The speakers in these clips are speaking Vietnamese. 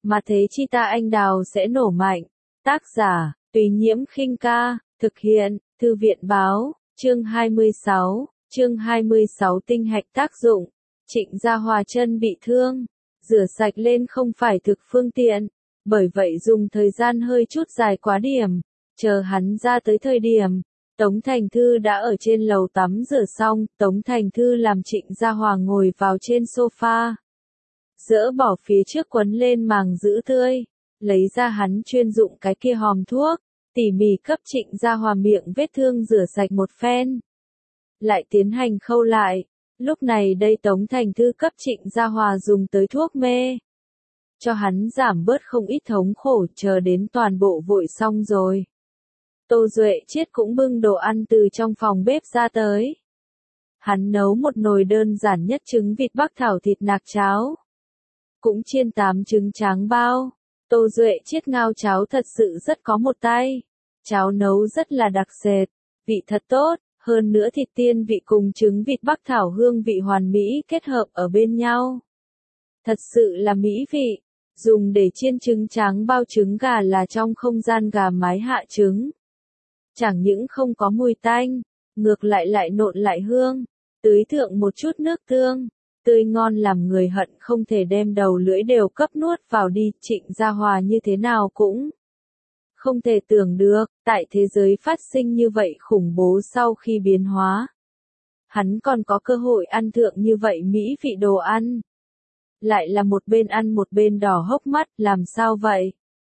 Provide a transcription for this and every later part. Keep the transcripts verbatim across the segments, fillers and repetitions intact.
mà thế chi ta anh đào sẽ nổ mạnh. Tác giả, Tùy Nhiễm Khinh Ca, thực hiện, Thư viện Báo, chương hai mươi sáu, chương hai mươi sáu tinh hạch tác dụng. Trịnh Gia Hòa chân bị thương, rửa sạch lên không phải thực phương tiện, bởi vậy dùng thời gian hơi chút dài quá điểm, chờ hắn ra tới thời điểm. Tống Thành Thư đã ở trên lầu tắm rửa xong, Tống Thành Thư làm Trịnh Gia Hòa ngồi vào trên sofa. Dỡ bỏ phía trước quấn lên màng giữ tươi, lấy ra hắn chuyên dụng cái kia hòm thuốc, tỉ mỉ cấp Trịnh Gia Hòa miệng vết thương rửa sạch một phen. Lại tiến hành khâu lại, lúc này đây Tống Thành Thư cấp Trịnh Gia Hòa dùng tới thuốc mê. Cho hắn giảm bớt không ít thống khổ, chờ đến toàn bộ vội xong rồi. Tô Duệ Chiết cũng bưng đồ ăn từ trong phòng bếp ra tới. Hắn nấu một nồi đơn giản nhất trứng vịt bắc thảo thịt nạc cháo. Cũng chiên tám trứng tráng bao. Tô Duệ Chiết ngao cháo thật sự rất có một tay. Cháo nấu rất là đặc sệt, vị thật tốt, hơn nữa thịt tiên vị cùng trứng vịt bắc thảo hương vị hoàn mỹ kết hợp ở bên nhau. Thật sự là mỹ vị, dùng để chiên trứng tráng bao trứng gà là trong không gian gà mái hạ trứng. Chẳng những không có mùi tanh, ngược lại lại nộn lại hương, tưới thượng một chút nước tương, tươi ngon làm người hận không thể đem đầu lưỡi đều cấp nuốt vào đi. Trịnh Gia Hòa như thế nào cũng không thể tưởng được, tại thế giới phát sinh như vậy khủng bố sau khi biến hóa. Hắn còn có cơ hội ăn thượng như vậy mỹ vị đồ ăn. Lại là một bên ăn một bên đỏ hốc mắt, làm sao vậy?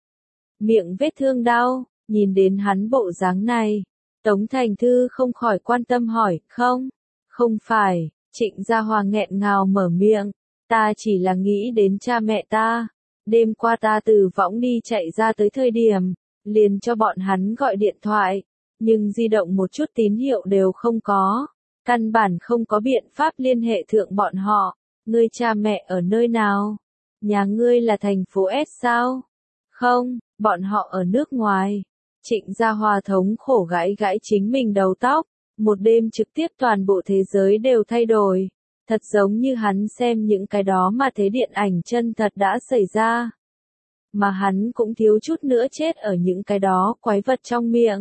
Miệng vết thương đau, nhìn đến hắn bộ dáng này. Tống Thành Thư không khỏi quan tâm hỏi, không? Không phải, Trịnh Gia Hòa nghẹn ngào mở miệng, ta chỉ là nghĩ đến cha mẹ ta. Đêm qua ta từ võng đi chạy ra tới thời điểm, liền cho bọn hắn gọi điện thoại, nhưng di động một chút tín hiệu đều không có, căn bản không có biện pháp liên hệ thượng bọn họ. Ngươi cha mẹ ở nơi nào? Nhà ngươi là thành phố S sao? Không, bọn họ ở nước ngoài. Trịnh Gia Hòa thống khổ gãi gãi chính mình đầu tóc, một đêm trực tiếp toàn bộ thế giới đều thay đổi, thật giống như hắn xem những cái đó mà thế điện ảnh chân thật đã xảy ra. Mà hắn cũng thiếu chút nữa chết ở những cái đó quái vật trong miệng.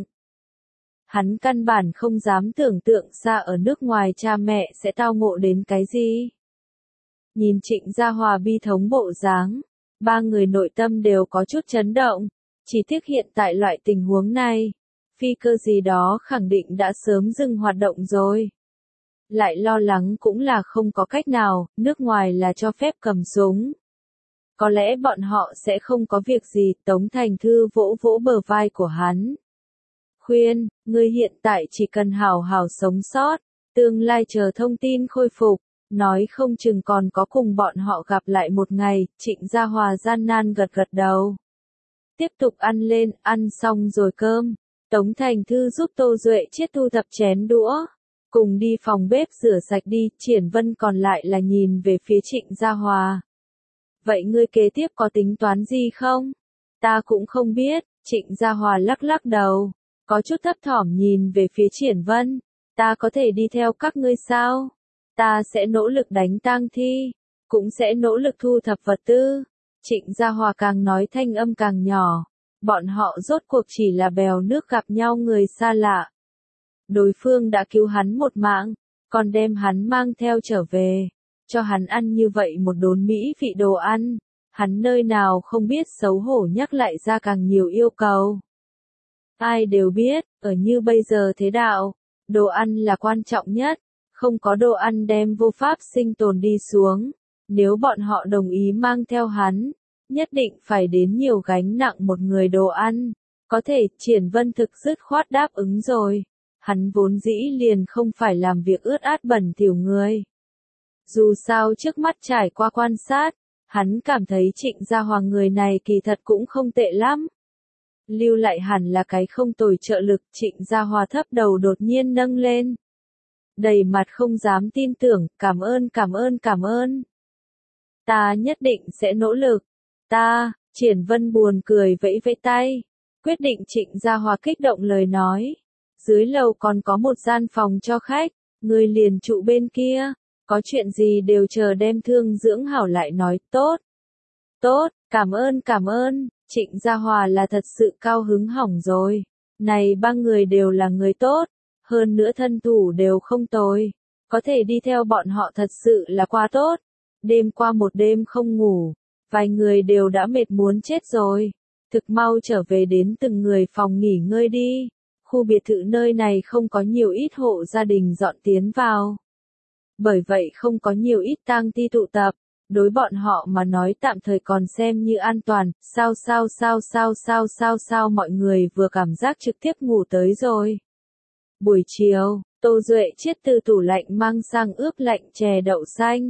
Hắn căn bản không dám tưởng tượng xa ở nước ngoài cha mẹ sẽ tao ngộ đến cái gì. Nhìn Trịnh Gia Hòa bi thống bộ dáng, ba người nội tâm đều có chút chấn động, chỉ tiếc hiện tại loại tình huống này, phi cơ gì đó khẳng định đã sớm dừng hoạt động rồi. Lại lo lắng cũng là không có cách nào, nước ngoài là cho phép cầm súng. Có lẽ bọn họ sẽ không có việc gì. Tống Thành Thư vỗ vỗ bờ vai của hắn. Khuyên, ngươi hiện tại chỉ cần hào hào sống sót, tương lai chờ thông tin khôi phục, nói không chừng còn có cùng bọn họ gặp lại một ngày. Trịnh Gia Hòa gian nan gật gật đầu. Tiếp tục ăn lên, ăn xong rồi cơm. Tống Thành Thư giúp Tô Duệ Chiết thu thập chén đũa. Cùng đi phòng bếp rửa sạch đi. Triển Vân còn lại là nhìn về phía Trịnh Gia Hòa. Vậy ngươi kế tiếp có tính toán gì không? Ta cũng không biết. Trịnh Gia Hòa lắc lắc đầu, có chút thấp thỏm nhìn về phía Triển Vân. Ta có thể đi theo các ngươi sao? Ta sẽ nỗ lực đánh tang thi, cũng sẽ nỗ lực thu thập vật tư. Trịnh Gia Hòa càng nói thanh âm càng nhỏ. Bọn họ rốt cuộc chỉ là bèo nước gặp nhau người xa lạ. Đối phương đã cứu hắn một mạng, còn đem hắn mang theo trở về, cho hắn ăn như vậy một đốn mỹ vị đồ ăn. Hắn nơi nào không biết xấu hổ nhắc lại ra càng nhiều yêu cầu. Ai đều biết, ở như bây giờ thế đạo, đồ ăn là quan trọng nhất, không có đồ ăn đem vô pháp sinh tồn đi xuống. Nếu bọn họ đồng ý mang theo hắn, nhất định phải đến nhiều gánh nặng một người đồ ăn. Có thể, Triển Vân thực dứt khoát đáp ứng rồi. Hắn vốn dĩ liền không phải làm việc ướt át bẩn thỉu người. Dù sao trước mắt trải qua quan sát, hắn cảm thấy Trịnh Gia Hòa người này kỳ thật cũng không tệ lắm. Lưu lại hẳn là cái không tồi trợ lực. Trịnh Gia Hòa thấp đầu đột nhiên nâng lên. Đầy mặt không dám tin tưởng, cảm ơn cảm ơn cảm ơn. Ta nhất định sẽ nỗ lực. Ta, Triển Vân buồn cười vẫy vẫy tay. Quyết định Trịnh Gia Hòa kích động lời nói. Dưới lầu còn có một gian phòng cho khách, người liền trụ bên kia. Có chuyện gì đều chờ đem thương dưỡng hảo lại nói. Tốt. Tốt, Cảm ơn cảm ơn, Trịnh Gia Hòa là thật sự cao hứng hỏng rồi. Này ba người đều là người tốt, hơn nữa thân thủ đều không tồi. Có thể đi theo bọn họ thật sự là quá tốt. Đêm qua một đêm không ngủ, vài người đều đã mệt muốn chết rồi. Thực mau trở về đến từng người phòng nghỉ ngơi đi. Khu biệt thự nơi này không có nhiều ít hộ gia đình dọn tiến vào. Bởi vậy không có nhiều ít tang thi tụ tập. Đối bọn họ mà nói tạm thời còn xem như an toàn. Sao sao sao sao sao sao sao mọi người vừa cảm giác trực tiếp ngủ tới rồi. Buổi chiều, Tô Duệ chiết từ tủ lạnh mang sang ướp lạnh chè đậu xanh.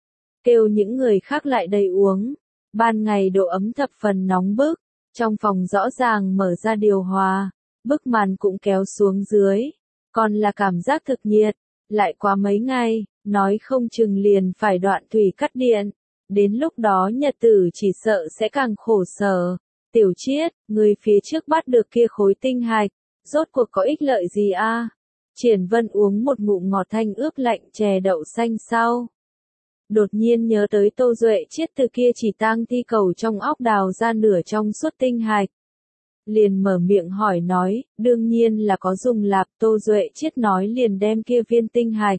Kêu những người khác lại đây uống. Ban ngày độ ấm thập phần nóng bức. Trong phòng rõ ràng mở ra điều hòa. Bức màn cũng kéo xuống dưới. Còn là cảm giác thực nhiệt. Lại qua mấy ngày, nói không chừng liền phải đoạn thủy cắt điện. Đến lúc đó nhật tử chỉ sợ sẽ càng khổ sở. Tiểu Chiết, người phía trước bắt được kia khối tinh hạch. Rốt cuộc có ích lợi gì a? Triển Vân uống một ngụm ngọt thanh ướp lạnh chè đậu xanh sau. Đột nhiên nhớ tới Tô Duệ Chiết từ kia chỉ tang thi cầu trong óc đào ra nửa trong suốt tinh hạch. Liền mở miệng hỏi nói, đương nhiên là có dùng lạp. Tô Duệ Chiết nói liền đem kia viên tinh hạch.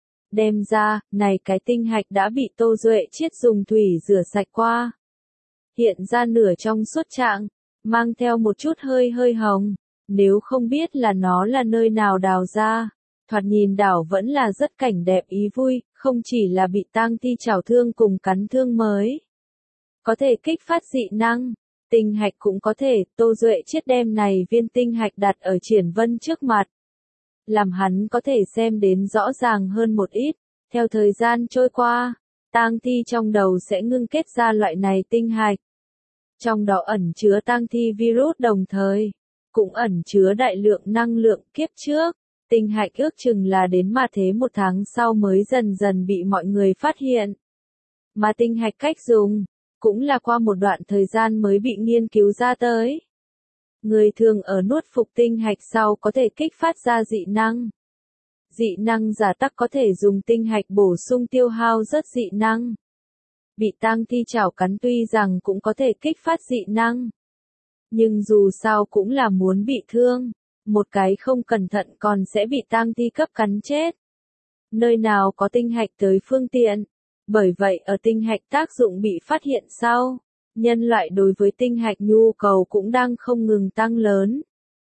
Đem ra, này cái tinh hạch đã bị Tô Duệ Chiết dùng thủy rửa sạch qua. Hiện ra nửa trong suốt trạng, mang theo một chút hơi hơi hồng. Nếu không biết là nó là nơi nào đào ra, thoạt nhìn đảo vẫn là rất cảnh đẹp ý vui, không chỉ là bị tang thi chảo thương cùng cắn thương mới. Có thể kích phát dị năng, tinh hạch cũng có thể. Tô Duệ Chiết đem này viên tinh hạch đặt ở Triển Vân trước mặt. Làm hắn có thể xem đến rõ ràng hơn một ít. Theo thời gian trôi qua, tang thi trong đầu sẽ ngưng kết ra loại này tinh hạch. Trong đó ẩn chứa tang thi virus đồng thời, cũng ẩn chứa đại lượng năng lượng kiếp trước. Tinh hạch ước chừng là đến mà thế một tháng sau mới dần dần bị mọi người phát hiện. Mà tinh hạch cách dùng, cũng là qua một đoạn thời gian mới bị nghiên cứu ra tới. Người thường ở nuốt phục tinh hạch sau có thể kích phát ra dị năng. Dị năng giả tắc có thể dùng tinh hạch bổ sung tiêu hao rất dị năng. Bị tang thi chảo cắn tuy rằng cũng có thể kích phát dị năng. Nhưng dù sao cũng là muốn bị thương. Một cái không cẩn thận còn sẽ bị tang thi cấp cắn chết. Nơi nào có tinh hạch tới phương tiện. Bởi vậy ở tinh hạch tác dụng bị phát hiện sau, nhân loại đối với tinh hạch nhu cầu cũng đang không ngừng tăng lớn.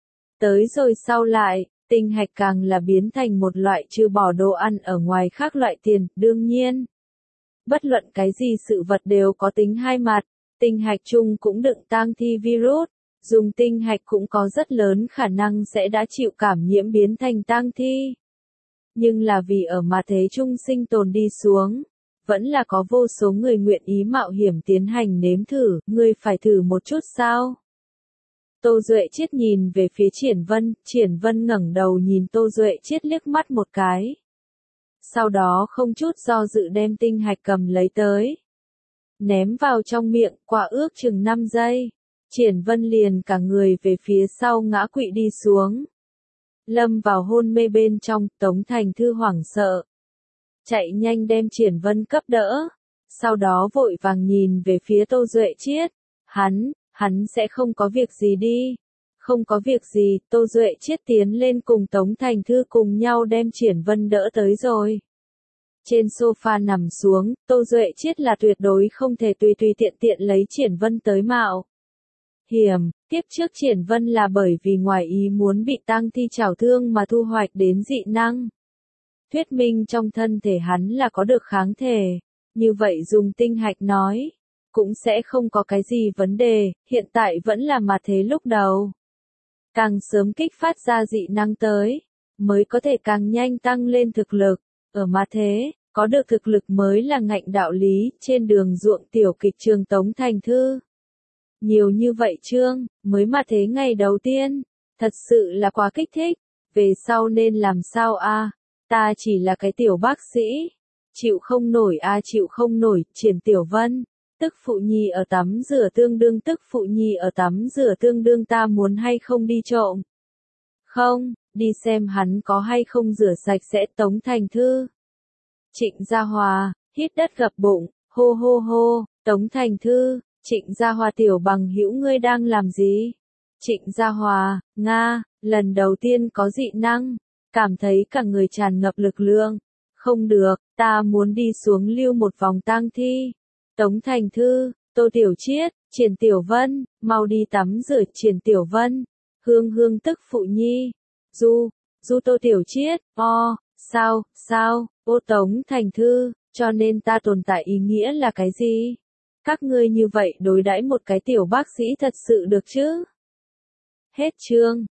Tới rồi sau lại, tinh hạch càng là biến thành một loại trừ bỏ đồ ăn ở ngoài khác loại tiền. Đương nhiên, bất luận cái gì sự vật đều có tính hai mặt. Tinh hạch chung cũng đựng tang thi virus. Dùng tinh hạch cũng có rất lớn khả năng sẽ đã chịu cảm nhiễm biến thành tang thi. Nhưng là vì ở mà thế chung sinh tồn đi xuống, vẫn là có vô số người nguyện ý mạo hiểm tiến hành nếm thử. Ngươi phải thử một chút sao? Tô Duệ Chiết nhìn về phía Triển Vân. Triển Vân ngẩng đầu nhìn Tô Duệ Chiết liếc mắt một cái. Sau đó không chút do dự đem tinh hạch cầm lấy tới. Ném vào trong miệng, quả ước chừng năm giây. Triển Vân liền cả người về phía sau ngã quỵ đi xuống. Lâm vào hôn mê bên trong. Tống Thành Thư hoảng sợ. Chạy nhanh đem Triển Vân cấp đỡ. Sau đó vội vàng nhìn về phía Tô Duệ Chiết. Hắn, hắn sẽ không có việc gì đi. Không có việc gì. Tô Duệ Chiết tiến lên cùng Tống Thành Thư cùng nhau đem Triển Vân đỡ tới rồi. Trên sofa nằm xuống, Tô Duệ Chiết là tuyệt đối không thể tùy tùy tiện tiện lấy Triển Vân tới mạo hiểm. Tiếp trước Triển Vân là bởi vì ngoài ý muốn bị tang thi chảo thương mà thu hoạch đến dị năng. Thuyết minh trong thân thể hắn là có được kháng thể. Như vậy dùng tinh hạch nói, cũng sẽ không có cái gì vấn đề. Hiện tại vẫn là mà thế lúc đầu. Càng sớm kích phát ra dị năng tới, mới có thể càng nhanh tăng lên thực lực. Ở mà thế, có được thực lực mới là ngạnh đạo lý. Trên đường ruộng tiểu kịch trường Tống Thành Thư. Nhiều như vậy chương, mới mà thế ngày đầu tiên. Thật sự là quá kích thích. Về sau nên làm sao a? Ta chỉ là cái tiểu bác sĩ. Chịu không nổi a chịu không nổi. Triển Tiểu Vân. Tức phụ nhi ở tắm rửa tương đương tức phụ nhi ở tắm rửa tương đương ta muốn hay không đi trộm. Không, đi xem hắn có hay không rửa sạch sẽ. Tống Thành Thư. Trịnh Gia Hòa, hít đất gập bụng, hô hô hô. Tống Thành Thư. Trịnh Gia Hòa tiểu bằng hữu ngươi đang làm gì? Trịnh Gia Hòa, Nga, lần đầu tiên có dị năng, cảm thấy cả người tràn ngập lực lượng. Không được, ta muốn đi xuống lưu một vòng tang thi. Tống Thành Thư, Tô Tiểu Chiết, Triển Tiểu Vân, mau đi tắm rửa. Triển Tiểu Vân, Hương Hương tức phụ nhi. Du, Du Tô Tiểu Chiết, o, sao, sao, ô Tống Thành Thư, cho nên ta tồn tại ý nghĩa là cái gì? Các ngươi như vậy đối đãi một cái tiểu bác sĩ thật sự được chứ? Hết chương.